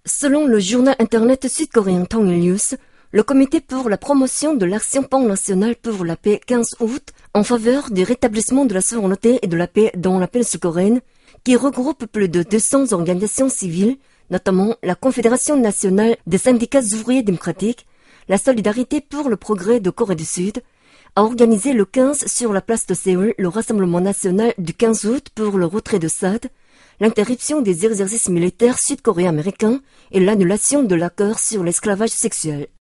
Selon le journal internet sud-coréen Tongil News, le comité pour la promotion de l'action pan-nationale pour la paix 15 août en faveur du rétablissement de la souveraineté et de la paix dans la péninsule coréenne, qui regroupe plus de 200 organisations civiles, notamment la Confédération nationale des syndicats ouvriers démocratiques, la Solidarité pour le progrès de Corée du Sud, a organisé le 15 sur la place de Séoul le rassemblement national du 15 août pour le retrait de SAD, l'interruption des exercices militaires sud-coréens américains et l'annulation de l'accord sur l'esclavage sexuel.